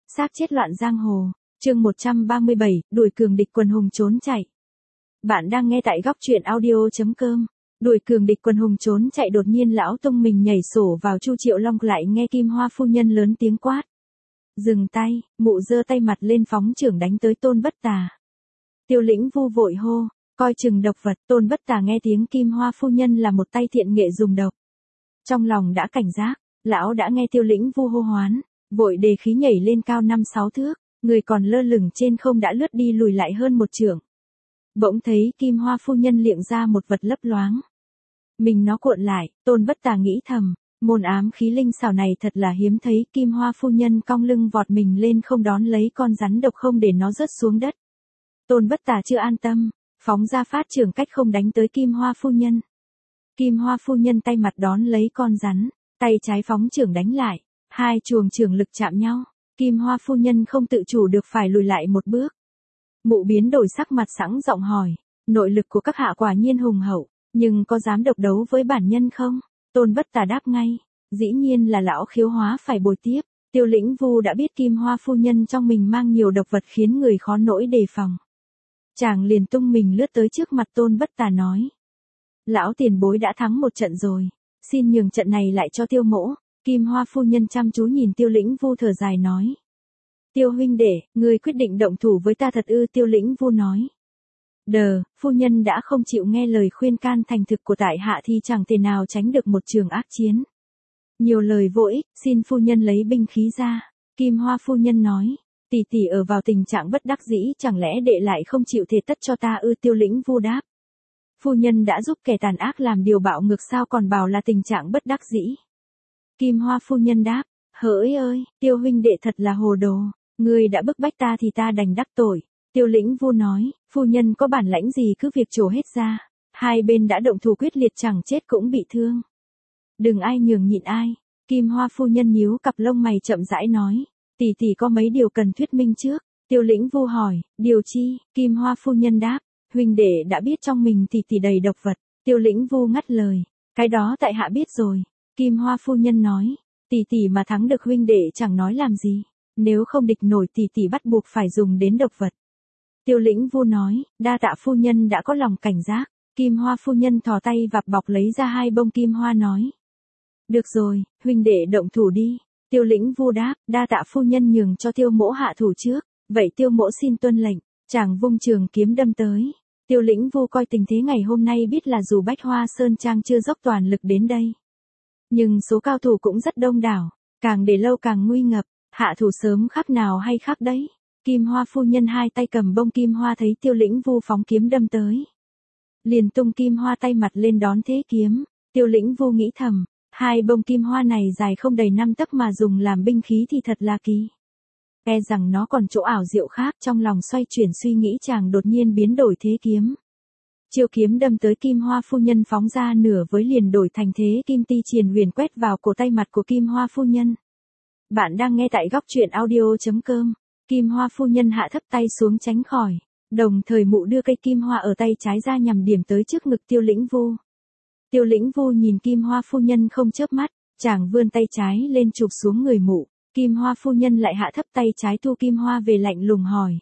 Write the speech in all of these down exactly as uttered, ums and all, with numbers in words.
Xác chết loạn giang hồ. Chương một trăm ba mươi bảy, đuổi cường địch quần hùng trốn chạy. Bạn đang nghe tại góc truyện audio chấm com. Đuổi cường địch quần hùng trốn chạy, đột nhiên lão tung mình nhảy sổ vào Chu Triệu Long, lại nghe Kim Hoa phu nhân lớn tiếng quát. Dừng tay, mụ giơ tay mặt lên phóng chưởng đánh tới Tôn Bất Tà. Tiêu Lĩnh Vu vội hô, coi chừng độc vật. Tôn Bất Tà nghe tiếng Kim Hoa phu nhân là một tay thiện nghệ dùng độc. Trong lòng đã cảnh giác, lão đã nghe Tiêu Lĩnh Vu hô hoán, vội đề khí nhảy lên cao năm sáu thước, người còn lơ lửng trên không đã lướt đi lùi lại hơn một trượng. Bỗng thấy Kim Hoa phu nhân liệng ra một vật lấp loáng. Mình nó cuộn lại, Tôn Bất Tà nghĩ thầm, môn ám khí linh xảo này thật là hiếm thấy. Kim Hoa phu nhân cong lưng vọt mình lên không, đón lấy con rắn độc không để nó rớt xuống đất. Tôn Bất Tà chưa an tâm, phóng ra phát chưởng cách không đánh tới Kim Hoa phu nhân. Kim Hoa phu nhân tay mặt đón lấy con rắn, tay trái phóng chưởng đánh lại, hai chuồng chưởng lực chạm nhau, Kim Hoa phu nhân không tự chủ được phải lùi lại một bước. Mụ biến đổi sắc mặt, sẵn giọng hỏi, nội lực của các hạ quả nhiên hùng hậu, nhưng có dám độc đấu với bản nhân không? Tôn Bất Tà đáp ngay, dĩ nhiên là lão khiếu hóa phải bồi tiếp. Tiêu Lĩnh Vu đã biết Kim Hoa phu nhân trong mình mang nhiều độc vật khiến người khó nỗi đề phòng. Chàng liền tung mình lướt tới trước mặt Tôn Bất Tà nói. Lão tiền bối đã thắng một trận rồi, xin nhường trận này lại cho Tiêu mỗ. Kim Hoa phu nhân chăm chú nhìn Tiêu Lĩnh Vu thở dài nói. Tiêu huynh đệ, ngươi quyết định động thủ với ta thật ư? Tiêu Lĩnh Vu nói. Đờ, phu nhân đã không chịu nghe lời khuyên can thành thực của tại hạ thì chẳng thể nào tránh được một trường ác chiến. Nhiều lời vô ích, xin phu nhân lấy binh khí ra. Kim Hoa phu nhân nói, tỷ tỷ ở vào tình trạng bất đắc dĩ, chẳng lẽ đệ lại không chịu thể tất cho ta ư? Tiêu Lĩnh Vu đáp. Phu nhân đã giúp kẻ tàn ác làm điều bạo ngược, sao còn bảo là tình trạng bất đắc dĩ? Kim Hoa phu nhân đáp, hỡi ơi, Tiêu huynh đệ thật là hồ đồ, ngươi đã bức bách ta thì ta đành đắc tội. Tiêu Lĩnh Vu nói, phu nhân có bản lãnh gì cứ việc trổ hết ra, hai bên đã động thủ quyết liệt, chẳng chết cũng bị thương. Đừng ai nhường nhịn ai. Kim Hoa phu nhân nhíu cặp lông mày chậm rãi nói, tỷ tỷ có mấy điều cần thuyết minh trước. Tiêu Lĩnh Vu hỏi, điều chi? Kim Hoa phu nhân đáp, huynh đệ đã biết trong mình tỷ tỷ đầy độc vật. Tiêu Lĩnh Vu ngắt lời, cái đó tại hạ biết rồi. Kim Hoa phu nhân nói, tỷ tỷ mà thắng được huynh đệ chẳng nói làm gì, nếu không địch nổi tỷ tỷ bắt buộc phải dùng đến độc vật. Tiêu Lĩnh Vu nói, đa tạ phu nhân đã có lòng cảnh giác. Kim Hoa phu nhân thò tay vạp bọc lấy ra hai bông kim hoa nói. Được rồi, huynh đệ động thủ đi. Tiêu Lĩnh Vu đáp, đa tạ phu nhân nhường cho Tiêu mỗ hạ thủ trước, vậy Tiêu mỗ xin tuân lệnh. Chàng vung trường kiếm đâm tới. Tiêu Lĩnh Vu coi tình thế ngày hôm nay biết là dù Bách Hoa Sơn Trang chưa dốc toàn lực đến đây, nhưng số cao thủ cũng rất đông đảo, càng để lâu càng nguy ngập, hạ thủ sớm khác nào hay khác đấy. Kim Hoa phu nhân hai tay cầm bông kim hoa, thấy Tiêu Lĩnh Vu phóng kiếm đâm tới, liền tung kim hoa tay mặt lên đón thế kiếm. Tiêu Lĩnh Vu nghĩ thầm, hai bông kim hoa này dài không đầy năm tấc mà dùng làm binh khí thì thật là kỳ. E rằng nó còn chỗ ảo diệu khác. Trong lòng xoay chuyển suy nghĩ, chàng đột nhiên biến đổi thế kiếm. Chiêu kiếm đâm tới Kim Hoa phu nhân phóng ra nửa với liền đổi thành thế kim ti triền huyền quét vào cổ tay mặt của Kim Hoa phu nhân. Bạn đang nghe tại góc truyện audio chấm com. Kim Hoa phu nhân hạ thấp tay xuống tránh khỏi, đồng thời mụ đưa cây kim hoa ở tay trái ra nhằm điểm tới trước ngực Tiêu Lĩnh Vu. Tiêu Lĩnh Vu nhìn Kim Hoa phu nhân không chớp mắt, chàng vươn tay trái lên chụp xuống người mụ. Kim Hoa phu nhân lại hạ thấp tay trái thu kim hoa về, lạnh lùng hỏi.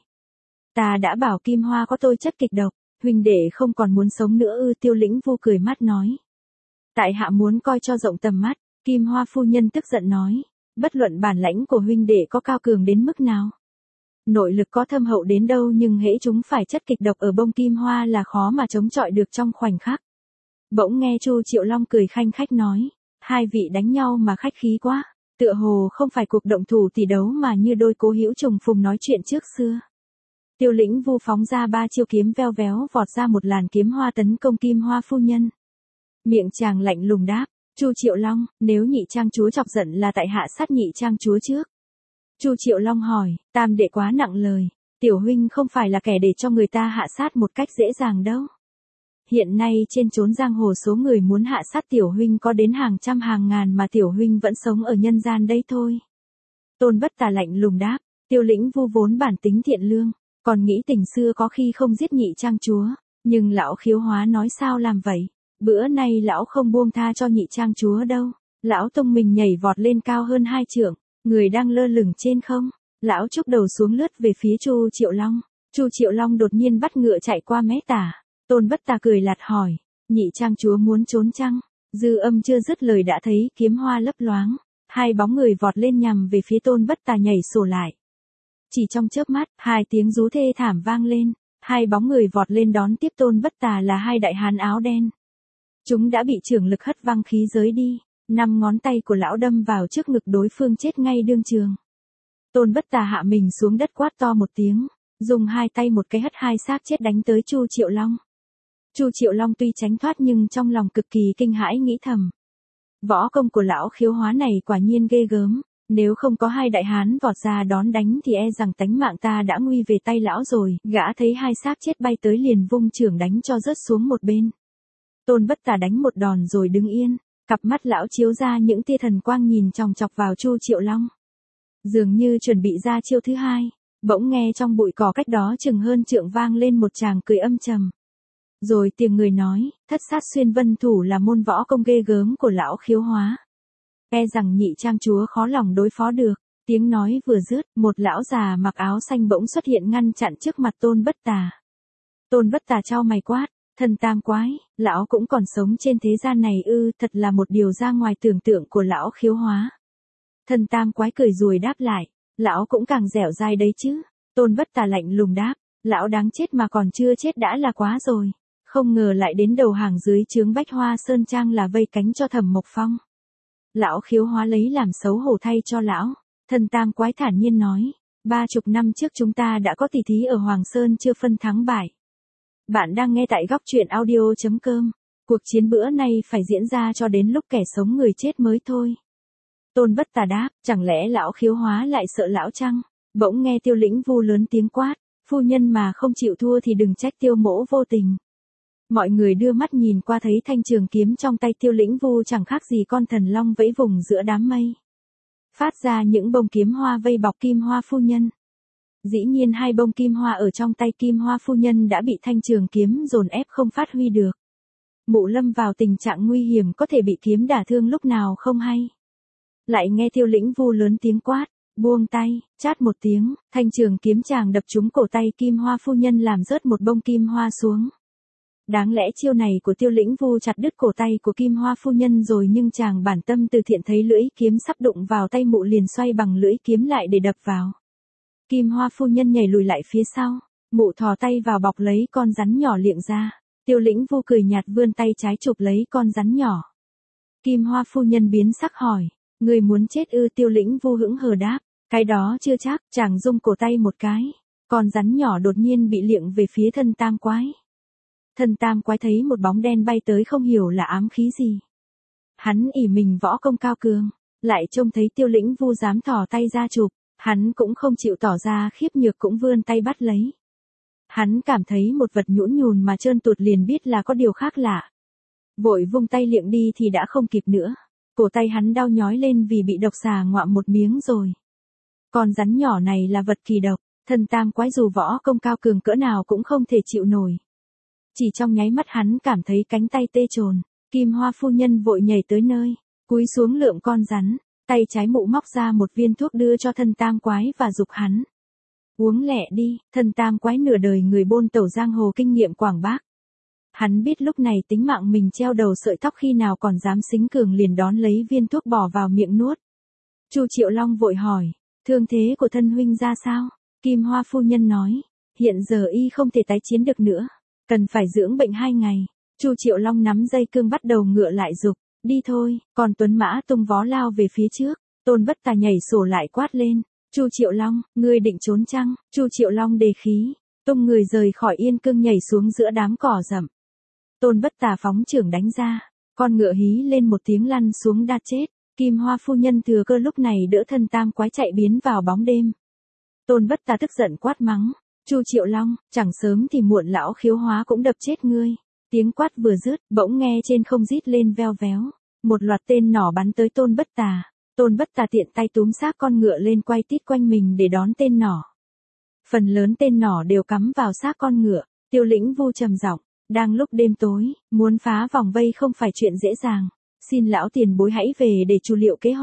Ta đã bảo kim hoa có tôi chất kịch độc, huynh đệ không còn muốn sống nữa ư? Tiêu Lĩnh Vu cười mắt nói. Tại hạ muốn coi cho rộng tầm mắt. Kim Hoa phu nhân tức giận nói. Bất luận bản lãnh của huynh đệ có cao cường đến mức nào, nội lực có thâm hậu đến đâu, nhưng hễ chúng phải chất kịch độc ở bông kim hoa là khó mà chống chọi được trong khoảnh khắc. Bỗng nghe Chu Triệu Long cười khanh khách nói. Hai vị đánh nhau mà khách khí quá, tựa hồ không phải cuộc động thủ tỷ đấu mà như đôi cố hữu trùng phùng nói chuyện trước xưa. Tiêu Lĩnh Vu phóng ra ba chiêu kiếm veo véo vọt ra một làn kiếm hoa tấn công Kim Hoa phu nhân. Miệng chàng lạnh lùng đáp, Chu Triệu Long, nếu nhị trang chúa chọc giận là tại hạ sát nhị trang chúa trước. Chu Triệu Long hỏi, tam đệ quá nặng lời, tiểu huynh không phải là kẻ để cho người ta hạ sát một cách dễ dàng đâu. Hiện nay trên chốn giang hồ số người muốn hạ sát tiểu huynh có đến hàng trăm hàng ngàn, mà tiểu huynh vẫn sống ở nhân gian đây thôi. Tôn Bất Tà lạnh lùng đáp, Tiêu Lĩnh Vu vốn bản tính thiện lương, còn nghĩ tình xưa có khi không giết nhị trang chúa, nhưng lão khiếu hóa nói sao làm vậy, bữa nay lão không buông tha cho nhị trang chúa đâu. Lão tung mình nhảy vọt lên cao hơn hai trượng, người đang lơ lửng trên không, Lão chúc đầu xuống lướt về phía Chu Triệu Long. Chu Triệu Long đột nhiên bắt ngựa chạy qua mé tả. Tôn Bất Tà cười lạt hỏi, nhị trang chúa muốn trốn chăng? Dư Âm chưa dứt lời đã thấy kiếm hoa lấp loáng. Hai bóng người vọt lên nhằm về phía Tôn Bất Tà nhảy sổ lại. Chỉ trong chớp mắt, hai tiếng rú thê thảm vang lên. Hai bóng người vọt lên đón tiếp Tôn Bất Tà là hai đại hán áo đen. Chúng đã bị trưởng lực hất văng khí giới đi. Năm ngón tay của lão đâm vào trước ngực đối phương chết ngay đương trường. Tôn Bất Tà hạ mình xuống đất quát to một tiếng, dùng hai tay một cái hất hai xác chết đánh tới Chu Triệu Long. Chu Triệu Long tuy tránh thoát nhưng trong lòng cực kỳ kinh hãi nghĩ thầm. Võ công của lão Khiếu Hóa này quả nhiên ghê gớm, nếu không có hai đại hán vọt ra đón đánh thì e rằng tánh mạng ta đã nguy về tay lão rồi. Gã thấy hai xác chết bay tới liền vung chưởng đánh cho rớt xuống một bên. Tôn Bất Tà đánh một đòn rồi đứng yên, cặp mắt lão chiếu ra những tia thần quang nhìn chòng chọc vào Chu Triệu Long. Dường như chuẩn bị ra chiêu thứ hai, bỗng nghe trong bụi cỏ cách đó chừng hơn trượng vang lên một tràng cười âm trầm. Rồi tiếng người nói, thất sát xuyên vân thủ là môn võ công ghê gớm của lão Khiếu Hóa. E rằng nhị trang chúa khó lòng đối phó được. Tiếng nói vừa dứt, một lão già mặc áo xanh bỗng xuất hiện ngăn chặn trước mặt Tôn Bất Tà. Tôn Bất Tà chau mày quát, thần tam quái, lão cũng còn sống trên thế gian này ư? Thật là một điều ra ngoài tưởng tượng của lão Khiếu Hóa. Thần tam quái cười rồi đáp lại, lão cũng càng dẻo dai đấy chứ. Tôn Bất Tà lạnh lùng đáp, lão đáng chết mà còn chưa chết đã là quá rồi. Không ngờ lại đến đầu hàng dưới trướng Bách Hoa Sơn Trang là vây cánh cho Thẩm Mộc Phong. Lão Khiếu Hóa lấy làm xấu hổ thay cho lão. Thần tam quái thản nhiên nói, ba chục năm trước chúng ta đã có tỷ thí ở Hoàng Sơn chưa phân thắng bại. Bạn đang nghe tại góc truyện audio chấm com. Cuộc chiến bữa nay phải diễn ra cho đến lúc kẻ sống người chết mới thôi. Tôn Bất Tà đáp, chẳng lẽ lão Khiếu Hóa lại sợ lão chăng? Bỗng nghe Tiêu Lĩnh Vu lớn tiếng quát, phu nhân mà không chịu thua thì đừng trách Tiêu mỗ vô tình. Mọi người đưa mắt nhìn qua thấy thanh trường kiếm trong tay Tiêu Lĩnh Vu chẳng khác gì con thần long vẫy vùng giữa đám mây. Phát ra những bông kiếm hoa vây bọc Kim Hoa phu nhân. Dĩ nhiên hai bông kim hoa ở trong tay Kim Hoa phu nhân đã bị thanh trường kiếm dồn ép không phát huy được. Mụ lâm vào tình trạng nguy hiểm có thể bị kiếm đả thương lúc nào không hay. Lại nghe Tiêu Lĩnh Vu lớn tiếng quát, buông tay, chát một tiếng, thanh trường kiếm chàng đập trúng cổ tay Kim Hoa phu nhân làm rớt một bông kim hoa xuống. Đáng lẽ chiêu này của Tiêu Lĩnh Vu chặt đứt cổ tay của Kim Hoa phu nhân rồi, nhưng chàng bản tâm từ thiện thấy lưỡi kiếm sắp đụng vào tay mụ liền xoay bằng lưỡi kiếm lại để đập vào. Kim Hoa phu nhân nhảy lùi lại phía sau, mụ thò tay vào bọc lấy con rắn nhỏ liệng ra. Tiêu Lĩnh Vu cười nhạt vươn tay trái chụp lấy con rắn nhỏ. Kim Hoa phu nhân biến sắc hỏi, người muốn chết ư? Tiêu Lĩnh Vu hững hờ đáp, cái đó chưa chắc. Chàng rung cổ tay một cái, con rắn nhỏ đột nhiên bị liệng về phía thân tam quái. Thân tam quái thấy một bóng đen bay tới không hiểu là ám khí gì. Hắn ỷ mình võ công cao cường, lại trông thấy Tiêu Lĩnh Vu dám thò tay ra chụp, hắn cũng không chịu tỏ ra khiếp nhược cũng vươn tay bắt lấy. Hắn cảm thấy một vật nhũn nhùn mà trơn tuột liền biết là có điều khác lạ. Vội vung tay liệng đi thì đã không kịp nữa. Cổ tay hắn đau nhói lên vì bị độc xà ngoạm một miếng rồi. Con rắn nhỏ này là vật kỳ độc, thân tam quái dù võ công cao cường cỡ nào cũng không thể chịu nổi. Chỉ trong nháy mắt hắn cảm thấy cánh tay tê trồn. Kim Hoa phu nhân vội nhảy tới nơi, cúi xuống lượm con rắn, tay trái mụ móc ra một viên thuốc đưa cho thân tam quái và giục hắn. Uống lẹ đi. Thân tam quái nửa đời người bôn tẩu giang hồ kinh nghiệm quảng bác. Hắn biết lúc này tính mạng mình treo đầu sợi tóc, khi nào còn dám xính cường liền đón lấy viên thuốc bỏ vào miệng nuốt. Chu Triệu Long vội hỏi, thương thế của thân huynh ra sao? Kim Hoa phu nhân nói, hiện giờ y không thể tái chiến được nữa, cần phải dưỡng bệnh hai ngày. Chu Triệu Long nắm dây cương bắt đầu ngựa lại giục, đi thôi. Còn tuấn mã tung vó lao về phía trước. Tôn Bất Tà nhảy sổ lại quát lên, Chu Triệu Long, ngươi định trốn chăng? Chu Triệu Long đề khí, tung người rời khỏi yên cương nhảy xuống giữa đám cỏ rậm. Tôn Bất Tà phóng chưởng đánh ra, con ngựa hí lên một tiếng lăn xuống đa chết. Kim Hoa phu nhân thừa cơ lúc này đỡ thân tam quái chạy biến vào bóng đêm. Tôn Bất Tà tức giận quát mắng, Chu Triệu Long, chẳng sớm thì muộn lão Khiếu Hóa cũng đập chết ngươi. Tiếng quát vừa dứt, bỗng nghe trên không rít lên veo véo, một loạt tên nỏ bắn tới Tôn Bất Tà. Tôn Bất Tà tiện tay túm xác con ngựa lên quay tít quanh mình để đón tên nỏ. Phần lớn tên nỏ đều cắm vào xác con ngựa. Tiêu Lĩnh Vu trầm giọng, đang lúc đêm tối, muốn phá vòng vây không phải chuyện dễ dàng. Xin lão tiền bối hãy về để chu liệu kế hoạch.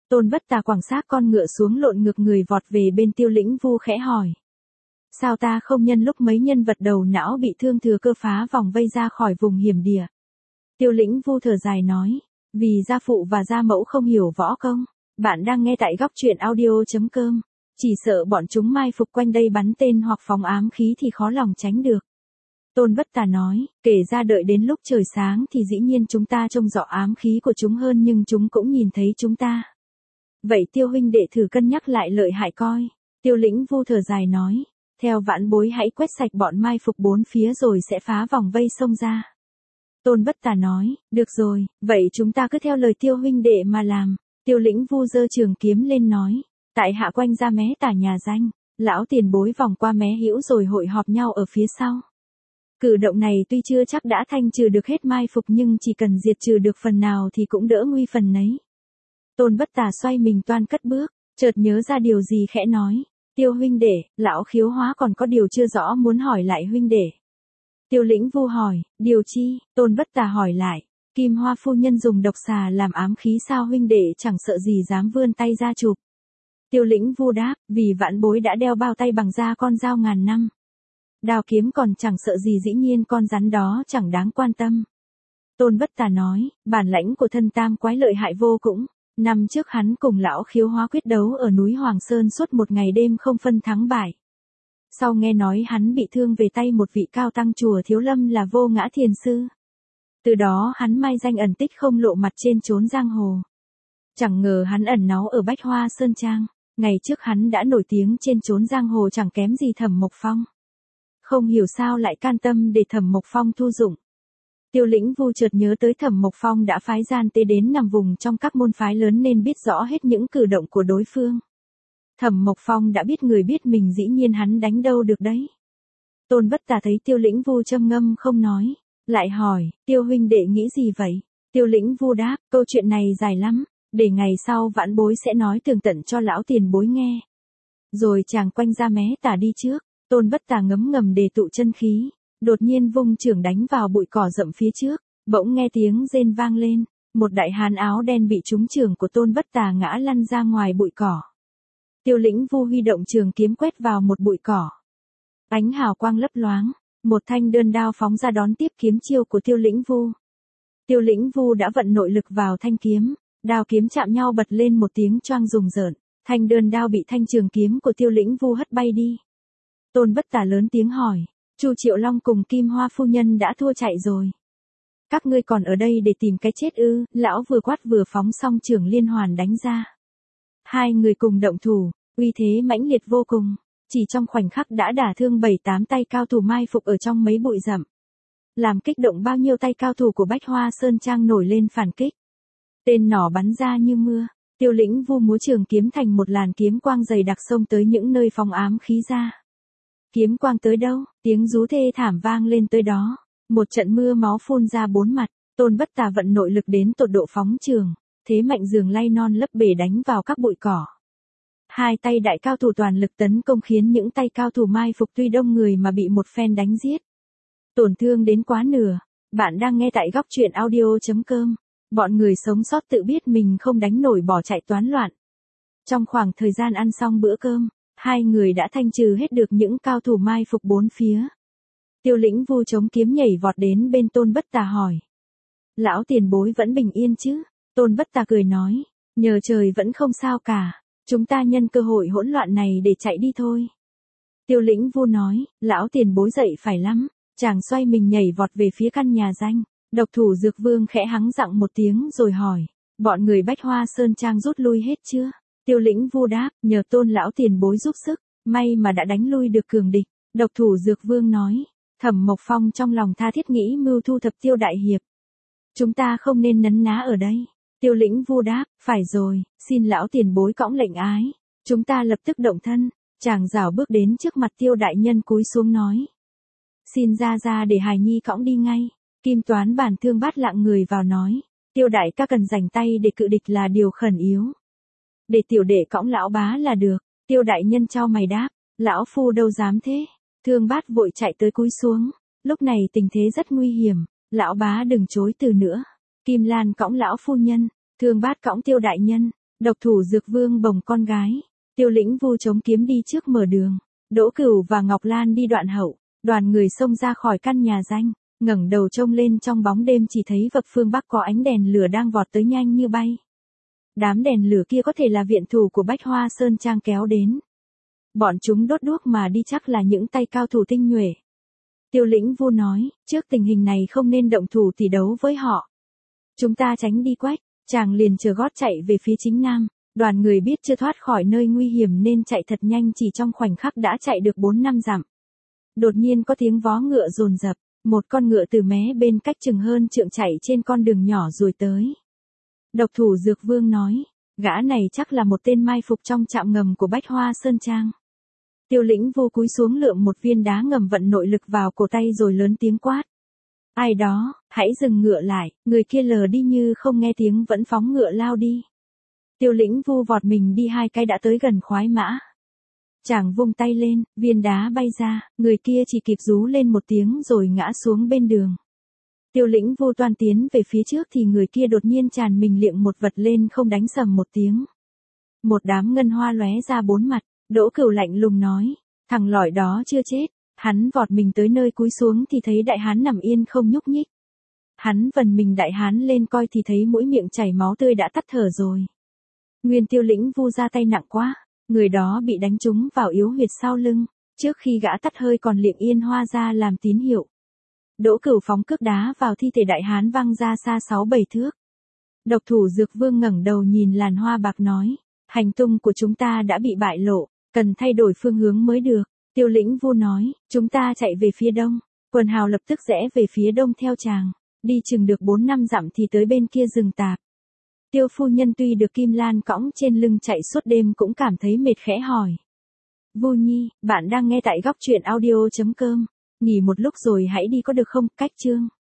Tôn Bất Tà quẳng xác con ngựa xuống lộn ngược người vọt về bên Tiêu Lĩnh Vu khẽ hỏi. Sao ta không nhân lúc mấy nhân vật đầu não bị thương thừa cơ phá vòng vây ra khỏi vùng hiểm địa? Tiêu Lĩnh Vu thở dài nói. Vì gia phụ và gia mẫu không hiểu võ công. Bạn đang nghe tại góc truyện audio.com. Chỉ sợ bọn chúng mai phục quanh đây bắn tên hoặc phóng ám khí thì khó lòng tránh được. Tôn Bất Tà nói, kể ra đợi đến lúc trời sáng thì dĩ nhiên chúng ta trông rõ ám khí của chúng hơn nhưng chúng cũng nhìn thấy chúng ta. Vậy Tiêu huynh đệ thử cân nhắc lại lợi hại coi. Tiêu Lĩnh Vu thở dài nói, theo vãn bối hãy quét sạch bọn mai phục bốn phía rồi sẽ phá vòng vây xông ra. Tôn Bất Tà nói, được rồi, vậy chúng ta cứ theo lời Tiêu huynh đệ mà làm. Tiêu Lĩnh Vu giơ trường kiếm lên nói, tại hạ quanh ra mé tả nhà danh, lão tiền bối vòng qua mé hữu rồi hội họp nhau ở phía sau. Cử động này tuy chưa chắc đã thanh trừ được hết mai phục nhưng chỉ cần diệt trừ được phần nào thì cũng đỡ nguy phần nấy. Tôn Bất Tà xoay mình toan cất bước, chợt nhớ ra điều gì khẽ nói, Tiêu huynh đệ, lão Khiếu Hóa còn có điều chưa rõ muốn hỏi lại huynh đệ. Tiêu Lĩnh Vu hỏi, điều chi? Tôn Bất Tà hỏi lại, Kim Hoa phu nhân dùng độc xà làm ám khí sao huynh đệ chẳng sợ gì dám vươn tay ra chụp. Tiêu Lĩnh Vu đáp, vì vãn bối đã đeo bao tay bằng da con dao ngàn năm. Đao kiếm còn chẳng sợ gì dĩ nhiên con rắn đó chẳng đáng quan tâm. Tôn Bất Tà nói, bản lãnh của thân tam quái lợi hại vô cùng. Năm trước hắn cùng lão Khiếu Hóa quyết đấu ở núi Hoàng Sơn suốt một ngày đêm không phân thắng bại. Sau nghe nói hắn bị thương về tay một vị cao tăng chùa Thiếu Lâm là Vô Ngã Thiền Sư. Từ đó hắn mai danh ẩn tích không lộ mặt trên chốn giang hồ. Chẳng ngờ hắn ẩn náu ở Bách Hoa Sơn Trang. Ngày trước hắn đã nổi tiếng trên chốn giang hồ chẳng kém gì Thẩm Mộc Phong. Không hiểu sao lại can tâm để Thẩm Mộc Phong thu dụng. Tiêu Lĩnh Vu chợt nhớ tới Thẩm Mộc Phong đã phái gian tế đến nằm vùng trong các môn phái lớn nên biết rõ hết những cử động của đối phương. Thẩm Mộc Phong đã biết người biết mình dĩ nhiên hắn đánh đâu được đấy. Tôn Bất Tà thấy Tiêu Lĩnh Vu châm ngâm không nói, lại hỏi, Tiêu huynh đệ nghĩ gì vậy? Tiêu Lĩnh Vu đáp, câu chuyện này dài lắm, để ngày sau vãn bối sẽ nói tường tận cho lão tiền bối nghe. Rồi chàng quanh ra mé tả đi trước, Tôn Bất Tà ngấm ngầm đề tụ chân khí, đột nhiên vung chưởng đánh vào bụi cỏ rậm phía trước, bỗng nghe tiếng rên vang lên, một đại hán áo đen bị trúng chưởng của Tôn Bất Tà ngã lăn ra ngoài bụi cỏ. Tiêu Lĩnh Vu huy động trường kiếm quét vào một bụi cỏ. Ánh hào quang lấp loáng, một thanh đơn đao phóng ra đón tiếp kiếm chiêu của Tiêu Lĩnh Vu. Tiêu Lĩnh Vu đã vận nội lực vào thanh kiếm, đao kiếm chạm nhau bật lên một tiếng choang rùng rợn, thanh đơn đao bị thanh trường kiếm của Tiêu Lĩnh Vu hất bay đi. Tôn Bất Tà lớn tiếng hỏi, Chu Triệu Long cùng Kim Hoa phu nhân đã thua chạy rồi. Các ngươi còn ở đây để tìm cái chết ư? Lão vừa quát vừa phóng xong chưởng liên hoàn đánh ra. Hai người cùng động thủ, uy thế mãnh liệt vô cùng, chỉ trong khoảnh khắc đã đả thương bảy tám tay cao thủ mai phục ở trong mấy bụi rậm. Làm kích động bao nhiêu tay cao thủ của Bách Hoa Sơn Trang nổi lên phản kích. Tên nỏ bắn ra như mưa, Tiêu Lĩnh Vu múa trường kiếm thành một làn kiếm quang dày đặc xông tới những nơi phóng ám khí ra. Kiếm quang tới đâu, tiếng rú thê thảm vang lên tới đó, một trận mưa máu phun ra bốn mặt, Tôn Bất Tà vận nội lực đến tột độ phóng trường, thế mạnh giường lay non lấp bể đánh vào các bụi cỏ. Hai tay đại cao thủ toàn lực tấn công khiến những tay cao thủ mai phục tuy đông người mà bị một phen đánh giết. Tổn thương đến quá nửa. Bạn đang nghe tại góc truyện audio.com. Bọn người sống sót tự biết mình không đánh nổi bỏ chạy toán loạn. Trong khoảng thời gian ăn xong bữa cơm, hai người đã thanh trừ hết được những cao thủ mai phục bốn phía. Tiêu Lĩnh Vu chống kiếm nhảy vọt đến bên Tôn Bất Tà hỏi. Lão tiền bối vẫn bình yên chứ? Tôn Bất Tà cười nói, nhờ trời vẫn không sao cả, chúng ta nhân cơ hội hỗn loạn này để chạy đi thôi. Tiêu Lĩnh Vu nói, lão tiền bối dậy phải lắm, chàng xoay mình nhảy vọt về phía căn nhà danh. Độc thủ Dược Vương khẽ hắng giọng một tiếng rồi hỏi, bọn người Bách Hoa Sơn Trang rút lui hết chưa? Tiêu Lĩnh Vu đáp, nhờ Tôn lão tiền bối giúp sức, may mà đã đánh lui được cường địch. Độc thủ Dược Vương nói, Thẩm Mộc Phong trong lòng tha thiết nghĩ mưu thu thập Tiêu đại hiệp. Chúng ta không nên nấn ná ở đây. Tiêu Lĩnh Vu đáp, phải rồi, xin lão tiền bối cõng lệnh ái. Chúng ta lập tức động thân. Chàng rảo bước đến trước mặt Tiêu đại nhân cúi xuống nói. Xin ra ra để hài nhi cõng đi ngay. Kim Toán Bản Thương Bát lặng người vào nói. Tiêu đại ca cần dành tay để cự địch là điều khẩn yếu. Để tiểu đệ cõng lão bá là được. Tiêu đại nhân chau mày đáp. Lão phu đâu dám thế. Thương Bát vội chạy tới cúi xuống. Lúc này tình thế rất nguy hiểm. Lão bá đừng chối từ nữa. Kim Lan cõng lão phu nhân. Thương Bát cõng Tiêu đại nhân. Độc thủ Dược Vương bồng con gái. Tiêu Lĩnh Vu chống kiếm đi trước mở đường. Đỗ Cửu và Ngọc Lan đi đoạn hậu. Đoàn người xông ra khỏi căn nhà danh, ngẩng đầu trông lên trong bóng đêm chỉ thấy vực phương Bắc có ánh đèn lửa đang vọt tới nhanh như bay. Đám đèn lửa kia có thể là viện thủ của Bách Hoa Sơn Trang kéo đến. Bọn chúng đốt đuốc mà đi chắc là những tay cao thủ tinh nhuệ. Tiêu Lĩnh Vu nói, trước tình hình này không nên động thủ tỷ đấu với họ. Chúng ta tránh đi quách, chàng liền chờ gót chạy về phía chính nam. Đoàn người biết chưa thoát khỏi nơi nguy hiểm nên chạy thật nhanh, chỉ trong khoảnh khắc đã chạy được bốn năm dặm. Đột nhiên có tiếng vó ngựa dồn dập, một con ngựa từ mé bên cách chừng hơn trượng chạy trên con đường nhỏ rồi tới. Độc thủ Dược Vương nói, gã này chắc là một tên mai phục trong trạm ngầm của Bách Hoa Sơn Trang. Tiêu Lĩnh Vu cúi xuống lượm một viên đá ngầm vận nội lực vào cổ tay rồi lớn tiếng quát. Ai đó, hãy dừng ngựa lại, người kia lờ đi như không nghe tiếng vẫn phóng ngựa lao đi. Tiêu Lĩnh Vu vọt mình đi hai cái đã tới gần khoái mã. Chàng vung tay lên, viên đá bay ra, người kia chỉ kịp rú lên một tiếng rồi ngã xuống bên đường. Tiêu Lĩnh Vu toan tiến về phía trước thì người kia đột nhiên tràn mình liệng một vật lên không đánh sầm một tiếng. Một đám ngân hoa lóe ra bốn mặt, Đỗ Cửu lạnh lùng nói, thằng lỏi đó chưa chết. Hắn vọt mình tới nơi cúi xuống thì thấy đại hán nằm yên không nhúc nhích. Hắn vần mình đại hán lên coi thì thấy mũi miệng chảy máu tươi đã tắt thở rồi. Nguyên Tiêu Lĩnh Vu ra tay nặng quá, người đó bị đánh trúng vào yếu huyệt sau lưng, trước khi gã tắt hơi còn liệng yên hoa ra làm tín hiệu. Đỗ Cửu phóng cước đá vào thi thể đại hán văng ra xa sáu bảy thước. Độc thủ Dược Vương ngẩng đầu nhìn làn hoa bạc nói, hành tung của chúng ta đã bị bại lộ, cần thay đổi phương hướng mới được. Tiêu Lĩnh Vu nói, chúng ta chạy về phía đông. Quần hào lập tức rẽ về phía đông theo chàng, đi chừng được bốn năm dặm thì tới bên kia rừng tạp. Tiêu phu nhân tuy được Kim Lan cõng trên lưng chạy suốt đêm cũng cảm thấy mệt khẽ hỏi. Vu Nhi, bạn đang nghe tại góc truyện audio chấm com. Nghỉ một lúc rồi hãy đi có được không? Cách chương.